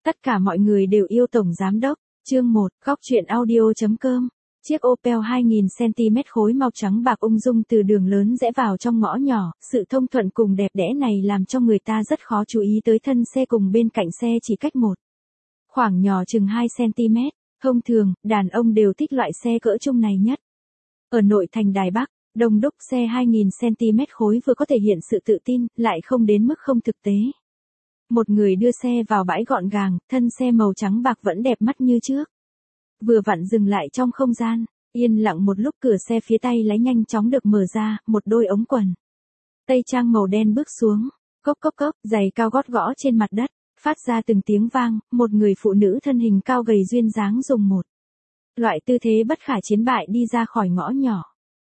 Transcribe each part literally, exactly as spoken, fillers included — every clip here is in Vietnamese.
Tất cả mọi người đều yêu Tổng Giám Đốc. Chương một, góc truyện audio.com. Chiếc Opel hai nghìn xăng-ti-mét khối màu trắng bạc ung dung từ đường lớn rẽ vào trong ngõ nhỏ, sự thông thuận cùng đẹp đẽ này làm cho người ta rất khó chú ý tới thân xe cùng bên cạnh xe chỉ cách một khoảng nhỏ chừng hai xăng-ti-mét. Thông thường, đàn ông đều thích loại xe cỡ trung này nhất. Ở nội thành Đài Bắc, đông đúc xe hai nghìn xăng-ti-mét khối vừa có thể hiện sự tự tin, lại không đến mức không thực tế. Một người đưa xe vào bãi gọn gàng, thân xe màu trắng bạc vẫn đẹp mắt như trước. Vừa vặn dừng lại trong không gian, yên lặng một lúc cửa xe phía tay lái nhanh chóng được mở ra, một đôi ống quần tây trang màu đen bước xuống, cốc cốc cốc, giày cao gót gõ trên mặt đất, phát ra từng tiếng vang, một người phụ nữ thân hình cao gầy duyên dáng dùng một loại tư thế bất khả chiến bại đi ra khỏi ngõ nhỏ.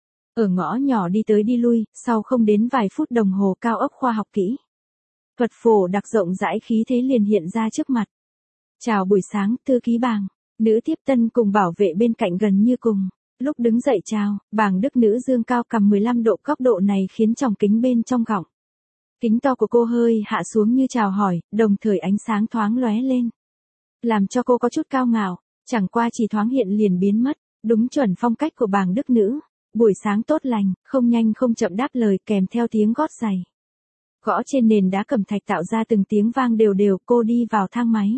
Ở ngõ nhỏ đi tới đi lui, sau không đến vài phút đồng hồ cao ốc khoa học kỹ thuật phổ đặc rộng rãi khí thế liền hiện ra trước mặt. Chào buổi sáng, thư ký Bàng. Nữ tiếp tân cùng bảo vệ bên cạnh gần như cùng lúc đứng dậy chào, Bàng Đức nữ dương cao cầm mười lăm độ, góc độ này khiến tròng kính bên trong gọng kính to của cô hơi hạ xuống như chào hỏi, đồng thời ánh sáng thoáng lóe lên, làm cho cô có chút cao ngạo, chẳng qua chỉ thoáng hiện liền biến mất, đúng chuẩn phong cách của Bàng Đức nữ. Buổi sáng tốt lành, không nhanh không chậm đáp lời kèm theo tiếng gót giày gõ trên nền đá cẩm thạch tạo ra từng tiếng vang đều đều. Cô đi vào thang máy,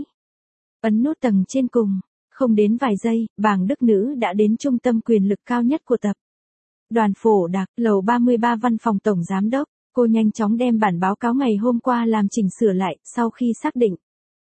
ấn nút tầng trên cùng. Không đến vài giây, Bàng Đức nữ đã đến trung tâm quyền lực cao nhất của tập đoàn Phổ Đặc, lầu ba mươi ba văn phòng Tổng Giám Đốc. Cô nhanh chóng đem bản báo cáo ngày hôm qua làm chỉnh sửa lại, sau khi xác định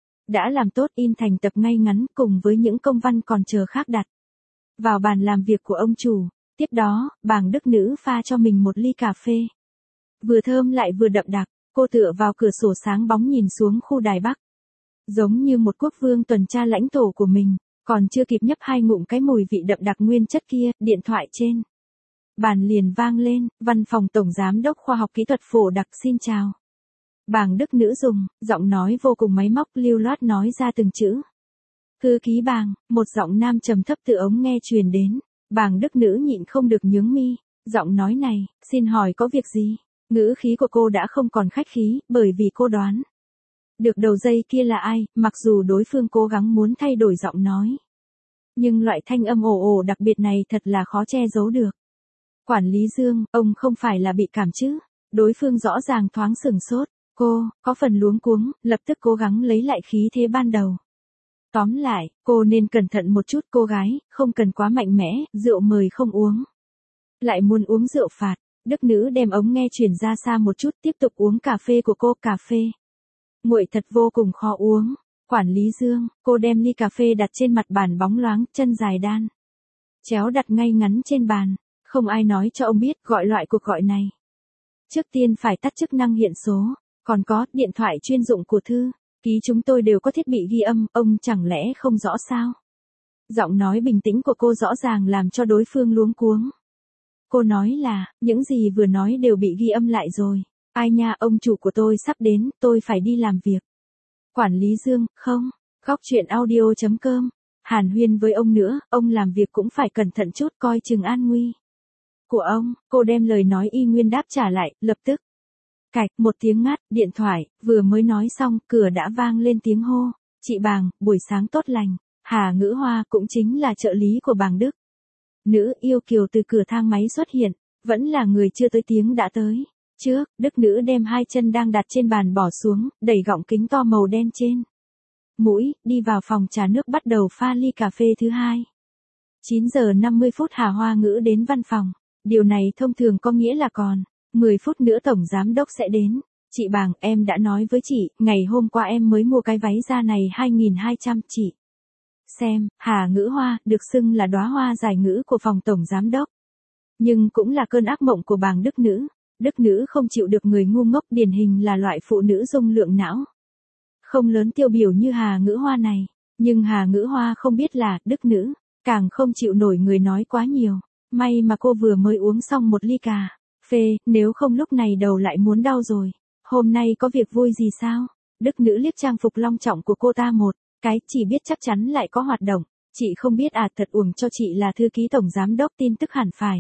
đã làm tốt in thành tập ngay ngắn cùng với những công văn còn chờ khác đặt vào bàn làm việc của ông chủ. Tiếp đó, Bàng Đức nữ pha cho mình một ly cà phê. Vừa thơm lại vừa đậm đặc, cô tựa vào cửa sổ sáng bóng nhìn xuống khu Đài Bắc. Giống như một quốc vương tuần tra lãnh thổ của mình, còn chưa kịp nhấp hai ngụm cái mùi vị đậm đặc nguyên chất kia, điện thoại trên bàn liền vang lên, văn phòng Tổng Giám Đốc Khoa học Kỹ thuật Phổ Đặc xin chào. Bàng Đức nữ dùng, giọng nói vô cùng máy móc lưu loát nói ra từng chữ. Thư ký Bàng, một giọng nam trầm thấp từ ống nghe truyền đến. Bàng Đức nữ nhịn không được nhướng mi, giọng nói này, xin hỏi có việc gì? Ngữ khí của cô đã không còn khách khí, bởi vì cô đoán được đầu dây kia là ai, mặc dù đối phương cố gắng muốn thay đổi giọng nói. Nhưng loại thanh âm ồ ồ đặc biệt này thật là khó che giấu được. Quản lý Dương, ông không phải là bị cảm chứ? Đối phương rõ ràng thoáng sửng sốt, cô, có phần luống cuống, lập tức cố gắng lấy lại khí thế ban đầu. Tóm lại, cô nên cẩn thận một chút cô gái, không cần quá mạnh mẽ, rượu mời không uống. Lại muốn uống rượu phạt, Đức nữ đem ống nghe chuyển ra xa một chút tiếp tục uống cà phê của cô, cà phê nguội thật vô cùng khó uống. Quản lý Dương, cô đem ly cà phê đặt trên mặt bàn bóng loáng, chân dài đan chéo đặt ngay ngắn trên bàn. Không ai nói cho ông biết gọi loại cuộc gọi này. Trước tiên phải tắt chức năng hiện số, còn có điện thoại chuyên dụng của thư ký chúng tôi đều có thiết bị ghi âm, ông chẳng lẽ không rõ sao? Giọng nói bình tĩnh của cô rõ ràng làm cho đối phương luống cuống. Cô nói là, những gì vừa nói đều bị ghi âm lại rồi. Ai nha, ông chủ của tôi sắp đến, tôi phải đi làm việc. Quản lý Dương, không, góc truyện audio.com. Hàn huyên với ông nữa, ông làm việc cũng phải cẩn thận chút, coi chừng an nguy của ông. Cô đem lời nói y nguyên đáp trả lại, lập tức. Cạch, một tiếng ngắt, điện thoại, vừa mới nói xong, cửa đã vang lên tiếng hô. Chị Bàng, buổi sáng tốt lành. Hà Ngữ Hoa cũng chính là trợ lý của Bàng Đức nữ yêu kiều từ cửa thang máy xuất hiện, vẫn là người chưa tới tiếng đã tới. Trước, Đức nữ đem hai chân đang đặt trên bàn bỏ xuống, đẩy gọng kính to màu đen trên mũi, đi vào phòng trà nước bắt đầu pha ly cà phê thứ hai. chín giờ năm mươi phút Hà Hoa Ngữ đến văn phòng. Điều này thông thường có nghĩa là còn mười phút nữa Tổng Giám Đốc sẽ đến. Chị Bàng, em đã nói với chị, ngày hôm qua em mới mua cái váy da này hai nghìn hai trăm, chị xem. Hà Ngữ Hoa, được xưng là đóa hoa giải ngữ của phòng Tổng Giám Đốc, nhưng cũng là cơn ác mộng của Bàng Đức nữ. Đức nữ không chịu được người ngu ngốc, điển hình là loại phụ nữ dung lượng não không lớn tiêu biểu như Hà Ngữ Hoa này. Nhưng Hà Ngữ Hoa không biết là, Đức nữ càng không chịu nổi người nói quá nhiều. May mà cô vừa mới uống xong một ly cà phê, nếu không lúc này đầu lại muốn đau rồi. Hôm nay có việc vui gì sao? Đức nữ liếc trang phục long trọng của cô ta một cái, chỉ biết chắc chắn lại có hoạt động. Chị không biết à, thật uổng cho chị là thư ký Tổng Giám Đốc, tin tức hẳn phải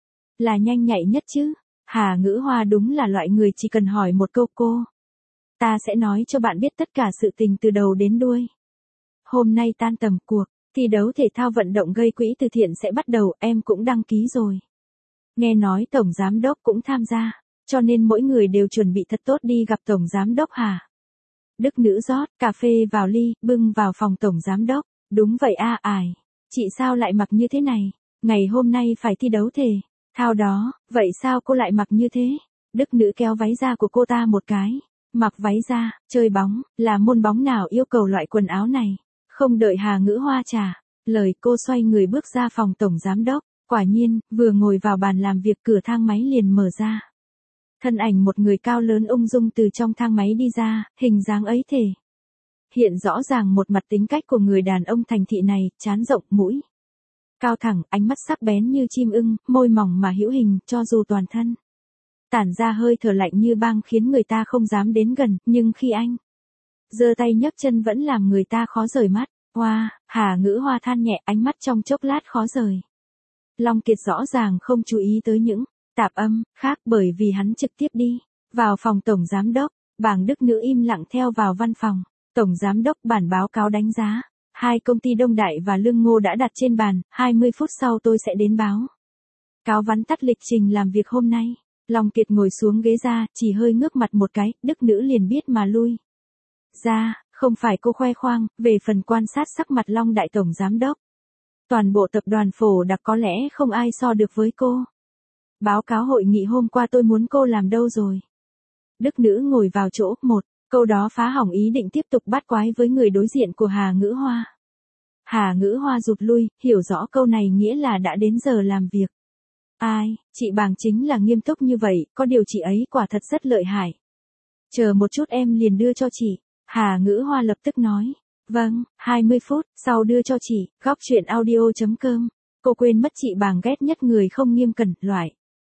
là nhanh nhạy nhất chứ. Hà Ngữ Hoa đúng là loại người chỉ cần hỏi một câu cô ta sẽ nói cho bạn biết tất cả sự tình từ đầu đến đuôi. hôm nay tan tầm cuộc, thi đấu thể thao vận động gây quỹ từ thiện sẽ bắt đầu, em cũng đăng ký rồi. Nghe nói Tổng Giám Đốc cũng tham gia, cho nên mỗi người đều chuẩn bị thật tốt đi gặp Tổng Giám Đốc hả? Đức nữ rót cà phê vào ly, bưng vào phòng Tổng Giám Đốc. Đúng vậy a ải. Chị sao lại mặc như thế này? Ngày hôm nay phải thi đấu thể thao đó, vậy sao cô lại mặc như thế? Đức nữ kéo váy da của cô ta một cái. Mặc váy da, chơi bóng, là môn bóng nào yêu cầu loại quần áo này? Không đợi Hà Ngữ Hoa trả lời, cô xoay người bước ra phòng Tổng Giám Đốc. Quả nhiên, vừa ngồi vào bàn làm việc cửa thang máy liền mở ra. Thân ảnh một người cao lớn ung dung từ trong thang máy đi ra, hình dáng ấy thể hiện rõ ràng một mặt tính cách của người đàn ông thành thị này, trán rộng, mũi cao thẳng, ánh mắt sắc bén như chim ưng, môi mỏng mà hữu hình, cho dù toàn thân tản ra hơi thở lạnh như băng khiến người ta không dám đến gần, nhưng khi anh giơ tay nhấc chân vẫn làm người ta khó rời mắt. Hoa, wow, Hà Ngữ Hoa than nhẹ, ánh mắt trong chốc lát khó rời. Long Kiệt rõ ràng không chú ý tới những tạp âm khác bởi vì hắn trực tiếp đi vào phòng Tổng Giám Đốc. Bàng Đức Nữ im lặng theo vào văn phòng. Tổng Giám Đốc, bản báo cáo đánh giá hai công ty Đông Đại và Lương Ngô đã đặt trên bàn, hai mươi phút sau tôi sẽ đến báo cáo vắn tắt lịch trình làm việc hôm nay. Long Kiệt ngồi xuống ghế ra, chỉ hơi ngước mặt một cái, Đức Nữ liền biết mà lui ra, không phải cô khoe khoang. Về phần quan sát sắc mặt Long Đại Tổng Giám Đốc, toàn bộ tập đoàn Phổ Đặc có lẽ không ai so được với cô. Báo cáo hội nghị hôm qua tôi muốn cô làm đâu rồi? Đức Nữ ngồi vào chỗ, một câu đó phá hỏng ý định tiếp tục bắt quái với người đối diện của Hà Ngữ Hoa. Hà Ngữ Hoa rụt lui, hiểu rõ câu này nghĩa là đã đến giờ làm việc. Ai, chị Bàng chính là nghiêm túc như vậy, có điều chị ấy quả thật rất lợi hại. Chờ một chút em liền đưa cho chị. Hà Ngữ Hoa lập tức nói. Vâng, hai mươi phút, sau đưa cho chị. Góc truyện audio chấm com. Cô quên mất chị Bàng ghét nhất người không nghiêm cẩn, loại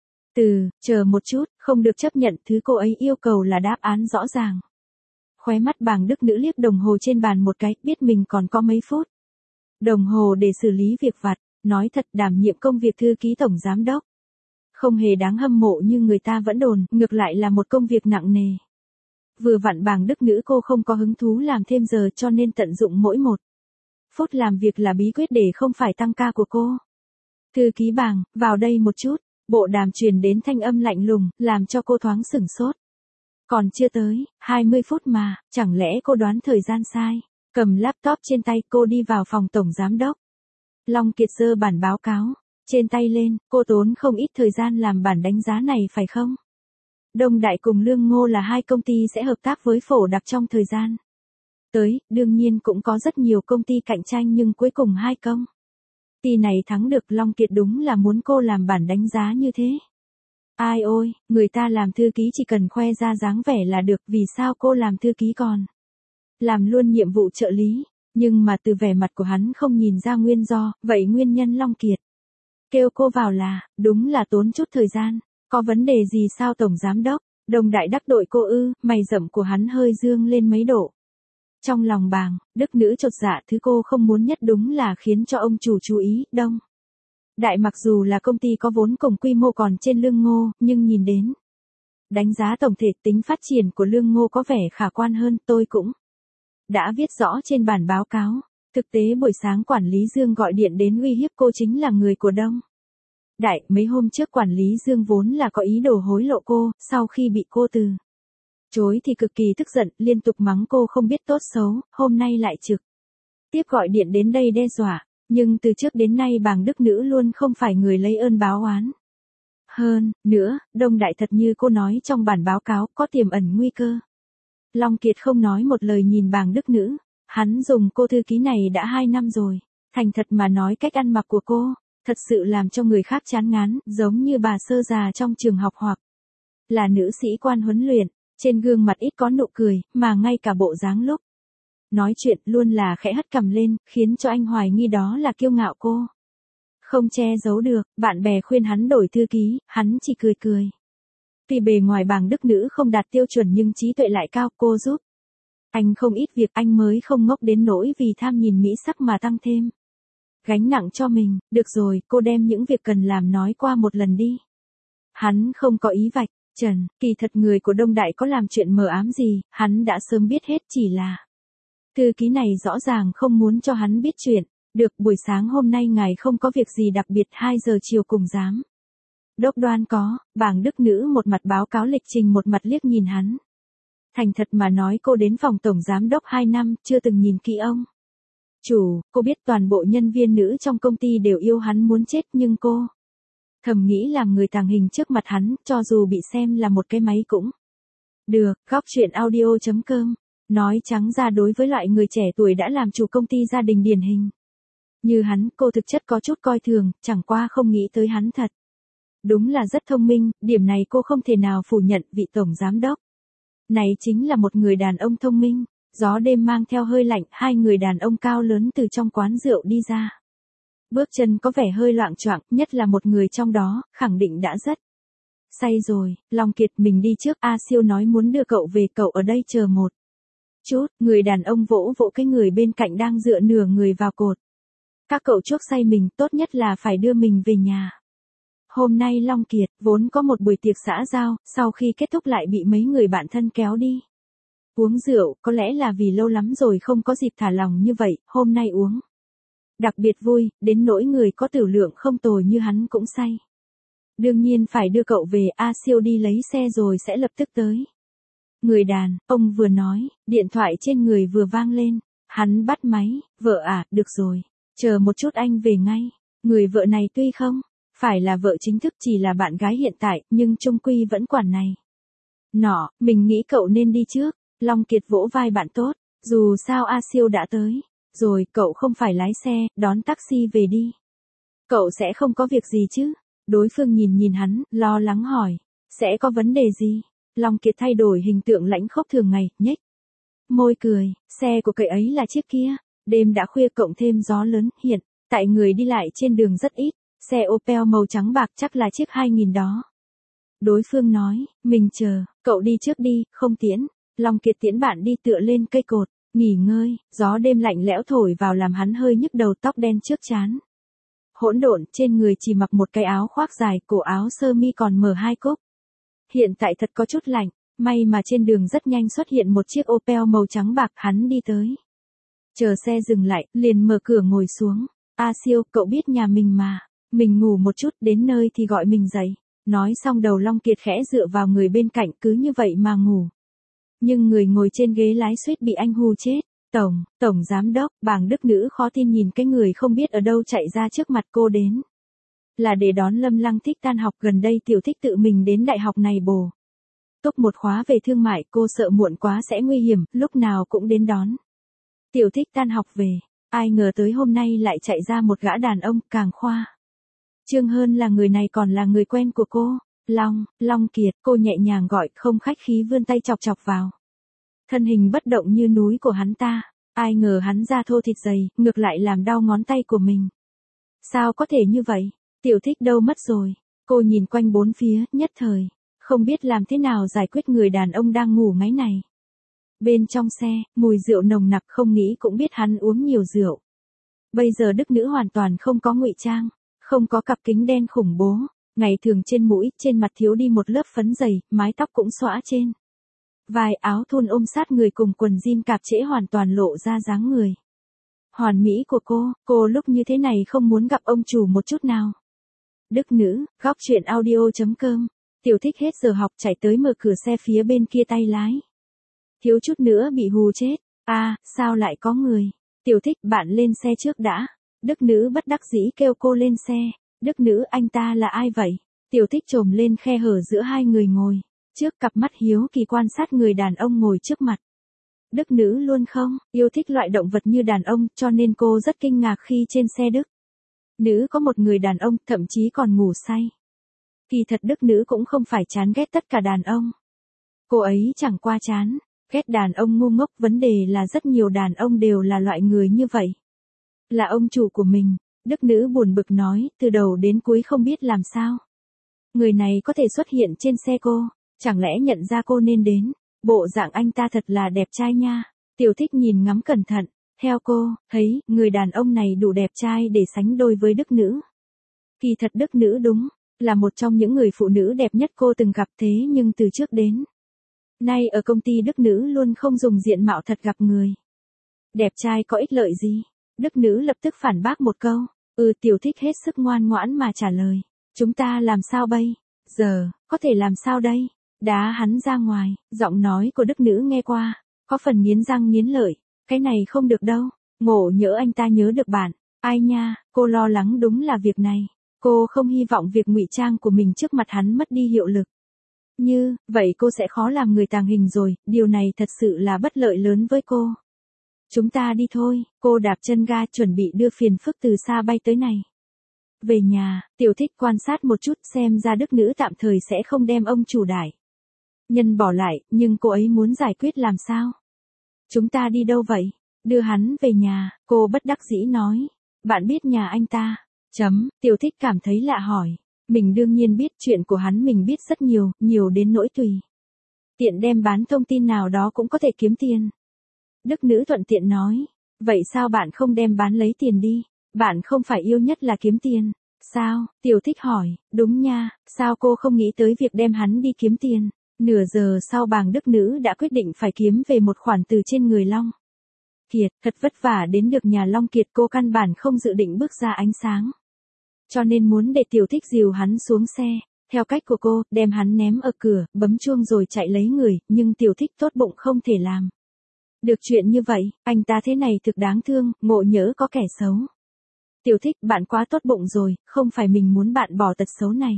từ, chờ một chút, không được chấp nhận, thứ cô ấy yêu cầu là đáp án rõ ràng. Khóe mắt Bàng Đức Nữ liếc đồng hồ trên bàn một cái, biết mình còn có mấy phút đồng hồ để xử lý việc vặt. Nói thật, đảm nhiệm công việc thư ký Tổng Giám Đốc không hề đáng hâm mộ như người ta vẫn đồn, ngược lại là một công việc nặng nề. Vừa vặn Bàng Đức Nữ cô không có hứng thú làm thêm giờ, cho nên tận dụng mỗi một phút làm việc là bí quyết để không phải tăng ca của cô. Thư ký Bàng, vào đây một chút. Bộ đàm truyền đến thanh âm lạnh lùng, làm cho cô thoáng sửng sốt. Còn chưa tới hai mươi phút mà, chẳng lẽ cô đoán thời gian sai? Cầm laptop trên tay, cô đi vào phòng Tổng Giám Đốc. Long Kiệt giơ bản báo cáo trên tay lên, cô tốn không ít thời gian làm bản đánh giá này phải không? Đông Đại cùng Lương Ngô là hai công ty sẽ hợp tác với Phổ Đặc trong thời gian tới, đương nhiên cũng có rất nhiều công ty cạnh tranh, nhưng cuối cùng hai công ty này thắng được. Long Kiệt đúng là muốn cô làm bản đánh giá như thế. Ai ôi, người ta làm thư ký chỉ cần khoe ra dáng vẻ là được, vì sao cô làm thư ký còn làm luôn nhiệm vụ trợ lý? Nhưng mà từ vẻ mặt của hắn không nhìn ra nguyên do, vậy nguyên nhân Long Kiệt kêu cô vào là, đúng là tốn chút thời gian. Có vấn đề gì sao Tổng Giám Đốc? Đông Đại đắc tội cô ư? Mày rậm của hắn hơi dương lên mấy độ. Trong lòng Bàng Đức Nữ chột dạ, thứ cô không muốn nhất đúng là khiến cho ông chủ chú ý. Đông Đại mặc dù là công ty có vốn cùng quy mô còn trên Lương Ngô, nhưng nhìn đến đánh giá tổng thể, tính phát triển của Lương Ngô có vẻ khả quan hơn. Tôi cũng đã viết rõ trên bản báo cáo. Thực tế buổi sáng quản lý Dương gọi điện đến uy hiếp cô chính là người của Đông Đại. Mấy hôm trước quản lý Dương vốn là có ý đồ hối lộ cô, sau khi bị cô từ chối thì cực kỳ tức giận, liên tục mắng cô không biết tốt xấu, hôm nay lại trực tiếp gọi điện đến đây đe dọa. Nhưng từ trước đến nay Bàng Đức Nữ luôn không phải người lấy ơn báo oán. Hơn nữa, Đông Đại thật như cô nói trong bản báo cáo, có tiềm ẩn nguy cơ. Long Kiệt không nói một lời nhìn Bàng Đức Nữ. Hắn dùng cô thư ký này đã hai năm rồi. Thành thật mà nói, cách ăn mặc của cô thật sự làm cho người khác chán ngán, giống như bà sơ già trong trường học hoặc là nữ sĩ quan huấn luyện. Trên gương mặt ít có nụ cười, mà ngay cả bộ dáng lúc nói chuyện luôn là khẽ hất cằm lên, khiến cho anh hoài nghi đó là kiêu ngạo cô không che giấu được. Bạn bè khuyên hắn đổi thư ký, hắn chỉ cười cười. Tuy bề ngoài Bàng Đức Nữ không đạt tiêu chuẩn nhưng trí tuệ lại cao, cô giúp anh không ít việc, anh mới không ngốc đến nỗi vì tham nhìn mỹ sắc mà tăng thêm gánh nặng cho mình. Được rồi, cô đem những việc cần làm nói qua một lần đi. Hắn không có ý vạch trần, kỳ thật người của Đông Đại có làm chuyện mờ ám gì, hắn đã sớm biết hết, chỉ là Thư ký này rõ ràng không muốn cho hắn biết chuyện. Được, buổi sáng hôm nay ngài không có việc gì đặc biệt, hai giờ chiều cùng giám đốc Đoan có. Bàng Đức Nữ một mặt báo cáo lịch trình một mặt liếc nhìn hắn. Thành thật mà nói, cô đến phòng tổng giám đốc hai năm, chưa từng nhìn kỹ ông chủ. Cô biết toàn bộ nhân viên nữ trong công ty đều yêu hắn muốn chết, nhưng cô thầm nghĩ làm người tàng hình trước mặt hắn, cho dù bị xem là một cái máy cũng được. Góc chuyện audio chấm com. Nói trắng ra, đối với loại người trẻ tuổi đã làm chủ công ty gia đình điển hình như hắn, cô thực chất có chút coi thường, chẳng qua không nghĩ tới hắn thật đúng là rất thông minh, điểm này cô không thể nào phủ nhận. Vị tổng giám đốc này chính là một người đàn ông thông minh. Gió đêm mang theo hơi lạnh, hai người đàn ông cao lớn từ trong quán rượu đi ra. Bước chân có vẻ hơi loạng choạng, nhất là một người trong đó, khẳng định đã rất say rồi. Long Kiệt, mình đi trước, A Siêu nói muốn đưa cậu về, cậu ở đây chờ một chút. Người đàn ông vỗ vỗ cái người bên cạnh đang dựa nửa người vào cột. Các cậu chuốc say mình, tốt nhất là phải đưa mình về nhà. Hôm nay Long Kiệt vốn có một buổi tiệc xã giao, sau khi kết thúc lại bị mấy người bạn thân kéo đi uống rượu, có lẽ là vì lâu lắm rồi không có dịp thả lòng như vậy, hôm nay uống đặc biệt vui, đến nỗi người có tửu lượng không tồi như hắn cũng say. Đương nhiên phải đưa cậu về, A Siêu đi lấy xe rồi sẽ lập tức tới. Người đàn ông vừa nói, điện thoại trên người vừa vang lên, hắn bắt máy. Vợ à, được rồi, chờ một chút anh về ngay. Người vợ này tuy không phải là vợ chính thức, chỉ là bạn gái hiện tại, nhưng chung quy vẫn quản này nọ. Mình nghĩ cậu nên đi trước. Long Kiệt vỗ vai bạn tốt, dù sao A Siêu đã tới rồi, cậu không phải lái xe, đón taxi về đi. Cậu sẽ không có việc gì chứ? Đối phương nhìn nhìn hắn, lo lắng hỏi, sẽ có vấn đề gì? Long Kiệt thay đổi hình tượng lãnh khốc thường ngày, nhếch môi cười, xe của cậu ấy là chiếc kia. Đêm đã khuya cộng thêm gió lớn, hiện tại người đi lại trên đường rất ít. Xe Opel màu trắng bạc chắc là chiếc hai nghìn đó. Đối phương nói, mình chờ, cậu đi trước đi, không tiễn. Long Kiệt tiễn bạn đi, tựa lên cây cột, nghỉ ngơi. Gió đêm lạnh lẽo thổi vào làm hắn hơi nhức đầu, tóc đen trước trán hỗn độn, trên người chỉ mặc một cái áo khoác dài, cổ áo sơ mi còn mở hai cúc. Hiện tại thật có chút lạnh, may mà trên đường rất nhanh xuất hiện một chiếc Opel màu trắng bạc, hắn đi tới. Chờ xe dừng lại, liền mở cửa ngồi xuống. A Siêu, cậu biết nhà mình mà, mình ngủ một chút, đến nơi thì gọi mình dậy. Nói xong đầu Long Kiệt khẽ dựa vào người bên cạnh, cứ như vậy mà ngủ. Nhưng người ngồi trên ghế lái suýt bị anh hù chết. Tổng, tổng giám đốc, Bàng Đức Nữ khó tin nhìn cái người không biết ở đâu chạy ra trước mặt cô đến. Là để đón Lâm Lăng Thích tan học, gần đây Tiểu Thích tự mình đến đại học này bổ túc một khóa về thương mại, cô sợ muộn quá sẽ nguy hiểm, lúc nào cũng đến đón Tiểu Thích tan học về. Ai ngờ tới hôm nay lại chạy ra một gã đàn ông, càng khoa trương hơn là người này còn là người quen của cô. Long, Long Kiệt, cô nhẹ nhàng gọi, không khách khí vươn tay chọc chọc vào thân hình bất động như núi của hắn ta. Ai ngờ hắn da thô thịt dày, ngược lại làm đau ngón tay của mình. Sao có thể như vậy? Tiểu Thích đâu mất rồi? Cô nhìn quanh bốn phía, nhất thời không biết làm thế nào giải quyết người đàn ông đang ngủ ngáy này. Bên trong xe, mùi rượu nồng nặc, không nghĩ cũng biết hắn uống nhiều rượu. Bây giờ Đức Nữ hoàn toàn không có ngụy trang, không có cặp kính đen khủng bố. Ngày thường trên mũi, trên mặt thiếu đi một lớp phấn dày, mái tóc cũng xõa trên vai, áo thun ôm sát người cùng quần jean cạp trễ hoàn toàn lộ ra dáng người hoàn mỹ của cô. Cô lúc như thế này không muốn gặp ông chủ một chút nào. Đức Nữ, góc chuyện audio chấm com. Tiểu Thích hết giờ học chạy tới mở cửa xe phía bên kia tay lái. Thiếu chút nữa bị hù chết. A, à, sao lại có người? Tiểu Thích, bạn lên xe trước đã. Đức Nữ bất đắc dĩ kêu cô lên xe. Đức Nữ, anh ta là ai vậy? Tiểu Thích chồm lên khe hở giữa hai người ngồi trước, cặp mắt hiếu kỳ quan sát người đàn ông ngồi trước mặt. Đức Nữ luôn không yêu thích loại động vật như đàn ông, cho nên cô rất kinh ngạc khi trên xe Đức Nữ có một người đàn ông, thậm chí còn ngủ say. Kỳ thật Đức Nữ cũng không phải chán ghét tất cả đàn ông. Cô ấy chẳng qua chán ghét đàn ông ngu ngốc, vấn đề là rất nhiều đàn ông đều là loại người như vậy. Là ông chủ của mình. Đức Nữ buồn bực nói, từ đầu đến cuối không biết làm sao người này có thể xuất hiện trên xe cô. Chẳng lẽ nhận ra cô nên đến? Bộ dạng anh ta thật là đẹp trai nha. Tiểu Thích nhìn ngắm cẩn thận. Theo cô, thấy, người đàn ông này đủ đẹp trai để sánh đôi với Đức Nữ. Kỳ thật Đức Nữ đúng là một trong những người phụ nữ đẹp nhất cô từng gặp, thế nhưng từ trước đến nay ở công ty Đức Nữ luôn không dùng diện mạo thật gặp người. Đẹp trai có ích lợi gì? Đức nữ lập tức phản bác một câu. Ừ, Tiểu Thích hết sức ngoan ngoãn mà trả lời. Chúng ta làm sao bây giờ, có thể làm sao đây? Đá hắn ra ngoài, giọng nói của đức nữ nghe qua, có phần nghiến răng nghiến lợi. Cái này không được đâu, ngộ nhỡ anh ta nhớ được bạn. Ai nha, cô lo lắng đúng là việc này. Cô không hy vọng việc ngụy trang của mình trước mặt hắn mất đi hiệu lực. Như, vậy cô sẽ khó làm người tàng hình rồi, điều này thật sự là bất lợi lớn với cô. Chúng ta đi thôi, cô đạp chân ga chuẩn bị đưa phiền phức từ xa bay tới này. Về nhà, Tiểu Thích quan sát một chút xem ra đức nữ tạm thời sẽ không đem ông chủ đại nhân bỏ lại, nhưng cô ấy muốn giải quyết làm sao? Chúng ta đi đâu vậy? Đưa hắn về nhà, cô bất đắc dĩ nói. Bạn biết nhà anh ta? Chấm, Tiểu Thích cảm thấy lạ hỏi. Mình đương nhiên biết chuyện của hắn, mình biết rất nhiều, nhiều đến nỗi tùy tiện đem bán thông tin nào đó cũng có thể kiếm tiền. Đức nữ thuận tiện nói. Vậy sao bạn không đem bán lấy tiền đi? Bạn không phải yêu nhất là kiếm tiền. Sao? Tiểu Thích hỏi. Đúng nha, sao cô không nghĩ tới việc đem hắn đi kiếm tiền? Nửa giờ sau bàng đức nữ đã quyết định phải kiếm về một khoản từ trên người Long Kiệt. Thật vất vả đến được nhà Long Kiệt, cô căn bản không dự định bước ra ánh sáng. Cho nên muốn để Tiểu Thích dìu hắn xuống xe. Theo cách của cô, đem hắn ném ở cửa, bấm chuông rồi chạy lấy người, nhưng Tiểu Thích tốt bụng không thể làm được chuyện như vậy. Anh ta thế này thực đáng thương, ngộ nhỡ có kẻ xấu. Tiểu Thích, bạn quá tốt bụng rồi, không phải mình muốn bạn bỏ tật xấu này.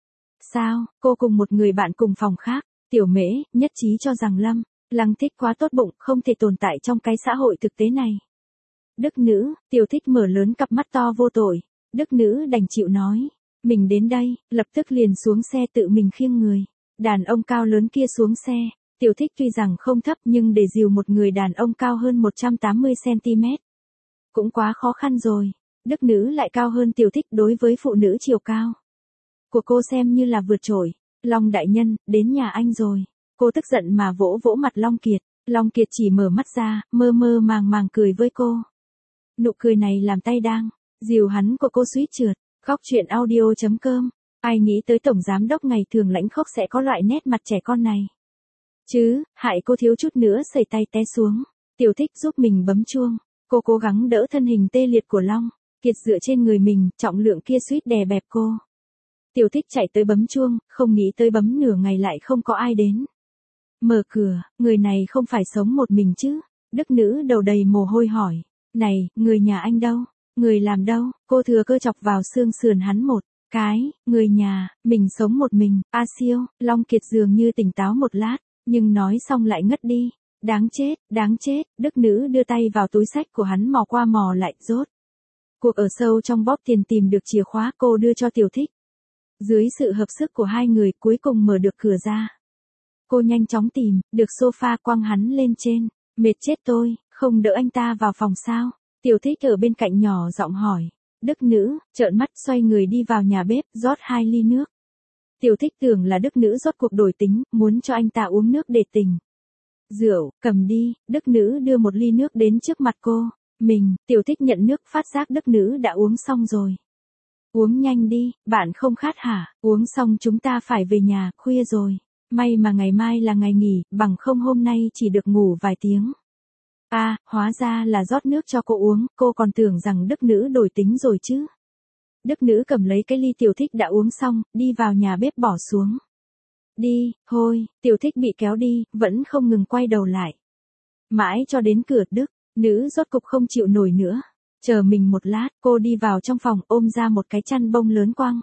Sao? Cô cùng một người bạn cùng phòng khác, Tiểu Mễ, nhất trí cho rằng Lâm Lăng Thích quá tốt bụng, không thể tồn tại trong cái xã hội thực tế này. Đức nữ, Tiểu Thích mở lớn cặp mắt to vô tội. Đức nữ đành chịu nói. Mình đến đây, lập tức liền xuống xe tự mình khiêng người đàn ông cao lớn kia xuống xe. Tiểu Thích tuy rằng không thấp nhưng để dìu một người đàn ông cao hơn một trăm tám mươi xăng-ti-mét cũng quá khó khăn rồi. Đức nữ lại cao hơn Tiểu Thích, đối với phụ nữ chiều cao của cô xem như là vượt trội. Long đại nhân, đến nhà anh rồi. Cô tức giận mà vỗ vỗ mặt Long Kiệt. Long Kiệt chỉ mở mắt ra, mơ mơ màng màng cười với cô. Nụ cười này làm tay đang dìu hắn của cô suýt trượt. Khóc chuyện audio chấm com. Ai nghĩ tới tổng giám đốc ngày thường lãnh khốc sẽ có loại nét mặt trẻ con này. Chứ, hại cô thiếu chút nữa sẩy tay té xuống. Tiểu Thích giúp mình bấm chuông. Cô cố gắng đỡ thân hình tê liệt của Long Kiệt dựa trên người mình, trọng lượng kia suýt đè bẹp cô. Tiểu Thích chạy tới bấm chuông, không nghĩ tới bấm nửa ngày lại không có ai đến. Mở cửa, người này không phải sống một mình chứ? Đức nữ đầu đầy mồ hôi hỏi. Này, người nhà anh đâu? Người làm đâu? Cô thừa cơ chọc vào xương sườn hắn một cái. Người nhà, mình sống một mình. A Siêu, Long Kiệt dường như tỉnh táo một lát, nhưng nói xong lại ngất đi. Đáng chết, đáng chết. Đức nữ đưa tay vào túi xách của hắn mò qua mò lại, rốt cuộc ở sâu trong bóp tiền tìm được chìa khóa, cô đưa cho Tiểu Thích. Dưới sự hợp sức của hai người, cuối cùng mở được cửa ra. Cô nhanh chóng tìm được sofa, quăng hắn lên trên. Mệt chết tôi, không đỡ anh ta vào phòng sao? Tiểu Thích ở bên cạnh nhỏ giọng hỏi. Đức nữ trợn mắt xoay người đi vào nhà bếp, rót hai ly nước. Tiểu Thích tưởng là đức nữ rốt cuộc đổi tính, muốn cho anh ta uống nước để tỉnh rượu. Cầm đi. Đức nữ đưa một ly nước đến trước mặt cô. Mình, Tiểu Thích nhận nước, phát giác đức nữ đã uống xong rồi. Uống nhanh đi, bạn không khát hả? Uống xong chúng ta phải về nhà, khuya rồi. May mà ngày mai là ngày nghỉ, bằng không hôm nay chỉ được ngủ vài tiếng. À, hóa ra là rót nước cho cô uống, cô còn tưởng rằng đức nữ đổi tính rồi chứ. Đức nữ cầm lấy cái ly Tiểu Thích đã uống xong, đi vào nhà bếp bỏ xuống. Đi, thôi, Tiểu Thích bị kéo đi, vẫn không ngừng quay đầu lại. Mãi cho đến cửa, đức nữ rốt cục không chịu nổi nữa. Chờ mình một lát, cô đi vào trong phòng, ôm ra một cái chăn bông lớn quăng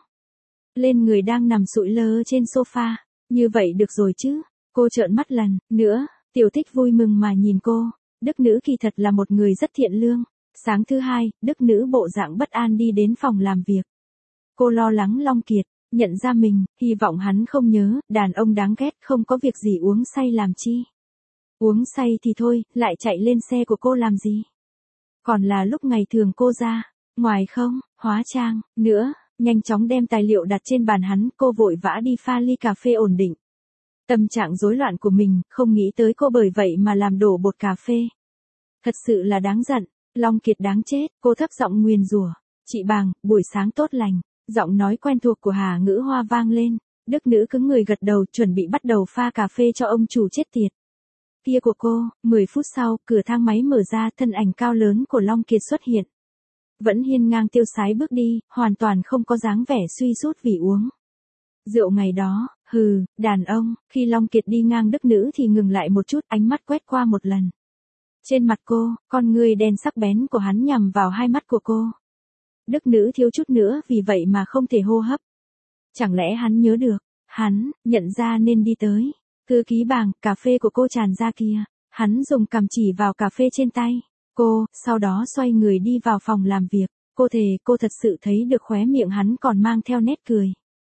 lên người đang nằm sụi lơ trên sofa. Như vậy được rồi chứ? Cô trợn mắt lần nữa. Tiểu Thích vui mừng mà nhìn cô. Đức nữ kỳ thật là một người rất thiện lương. Sáng thứ hai, đức nữ bộ dạng bất an đi đến phòng làm việc. Cô lo lắng Long Kiệt nhận ra mình, hy vọng hắn không nhớ, đàn ông đáng ghét, không có việc gì uống say làm chi. Uống say thì thôi, lại chạy lên xe của cô làm gì? Còn là lúc ngày thường cô ra ngoài không, hóa trang nữa. Nhanh chóng đem tài liệu đặt trên bàn hắn, cô vội vã đi pha ly cà phê ổn định tâm trạng rối loạn của mình, không nghĩ tới cô bởi vậy mà làm đổ bột cà phê. Thật sự là đáng giận, Long Kiệt đáng chết, cô thấp giọng nguyền rủa. Chị Bàng, buổi sáng tốt lành. Giọng nói quen thuộc của Hà Ngữ Hoa vang lên. Đức nữ cứng người gật đầu, chuẩn bị bắt đầu pha cà phê cho ông chủ chết tiệt. kia của cô. Mười phút sau, cửa thang máy mở ra, thân ảnh cao lớn của Long Kiệt xuất hiện. Vẫn hiên ngang tiêu sái bước đi, hoàn toàn không có dáng vẻ suy sút vì uống rượu ngày đó. Hừ, đàn ông. Khi Long Kiệt đi ngang Đức Nữ thì ngừng lại một chút, ánh mắt quét qua một lần trên mặt cô, con ngươi đen sắc bén của hắn nhằm vào hai mắt của cô. Đức Nữ thiếu chút nữa vì vậy mà không thể hô hấp. Chẳng lẽ hắn nhớ được? Hắn nhận ra nên đi tới thư ký bảng, cà phê của cô tràn ra kia. Hắn dùng cằm chỉ vào cà phê trên tay cô, sau đó xoay người đi vào phòng làm việc. Cô thề, cô thật sự thấy được khóe miệng hắn còn mang theo nét cười.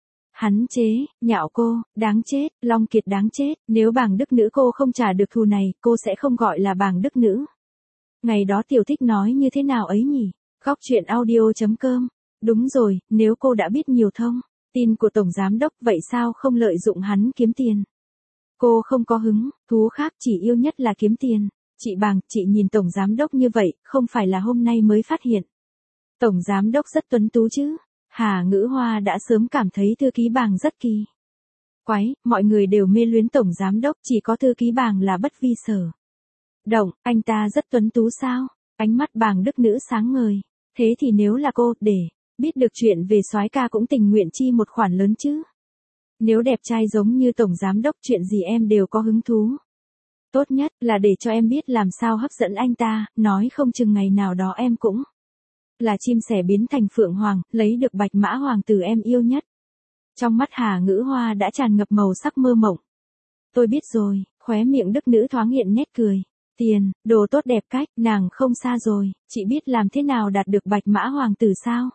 Hắn chế nhạo cô, đáng chết, Long Kiệt đáng chết, nếu bảng Đức Nữ cô không trả được thù này, cô sẽ không gọi là bảng Đức Nữ. Ngày đó Tiểu Thích nói như thế nào ấy nhỉ? Góc truyện audio chấm com. Đúng rồi, nếu cô đã biết nhiều thông tin của Tổng Giám Đốc, vậy sao không lợi dụng hắn kiếm tiền? Cô không có hứng thú khác, chỉ yêu nhất là kiếm tiền. Chị Bàng, chị nhìn Tổng Giám Đốc như vậy, không phải là hôm nay mới phát hiện Tổng Giám Đốc rất tuấn tú chứ? Hà Ngữ Hoa đã sớm cảm thấy thư ký Bàng rất kỳ quái, mọi người đều mê luyến Tổng Giám Đốc, chỉ có thư ký Bàng là bất vi sở động. Anh ta rất tuấn tú sao? Ánh mắt Bàng Đức Nữ sáng ngời. Thế thì nếu là cô, để biết được chuyện về soái ca cũng tình nguyện chi một khoản lớn chứ. Nếu đẹp trai giống như Tổng Giám Đốc, chuyện gì em đều có hứng thú. Tốt nhất là để cho em biết làm sao hấp dẫn anh ta, nói không chừng ngày nào đó em cũng là chim sẻ biến thành phượng hoàng, lấy được bạch mã hoàng tử em yêu nhất. Trong mắt Hà Ngữ Hoa đã tràn ngập màu sắc mơ mộng. Tôi biết rồi, khóe miệng Đức Nữ thoáng hiện nét cười. Tiền, đồ tốt đẹp cách, nàng không xa rồi, chị biết làm thế nào đạt được bạch mã hoàng tử sao?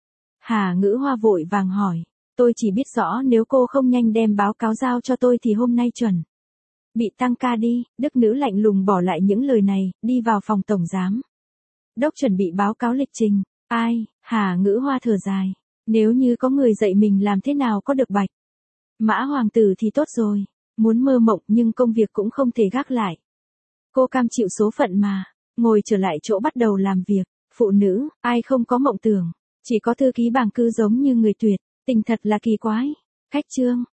Hà Ngữ Hoa vội vàng hỏi. Tôi chỉ biết rõ nếu cô không nhanh đem báo cáo giao cho tôi thì hôm nay chuẩn bị tăng ca đi. Đức Nữ lạnh lùng bỏ lại những lời này, đi vào phòng Tổng Giám Đốc chuẩn bị báo cáo lịch trình. Ai? Hà Ngữ Hoa thở dài. Nếu như có người dạy mình làm thế nào có được bạch mã hoàng tử thì tốt rồi. Muốn mơ mộng nhưng công việc cũng không thể gác lại. Cô cam chịu số phận mà. Ngồi trở lại chỗ bắt đầu làm việc. Phụ nữ, ai không có mộng tưởng. Chỉ có thư ký Bàng cứ giống như người tuyệt. Tình thật là kỳ quái. Khách trương.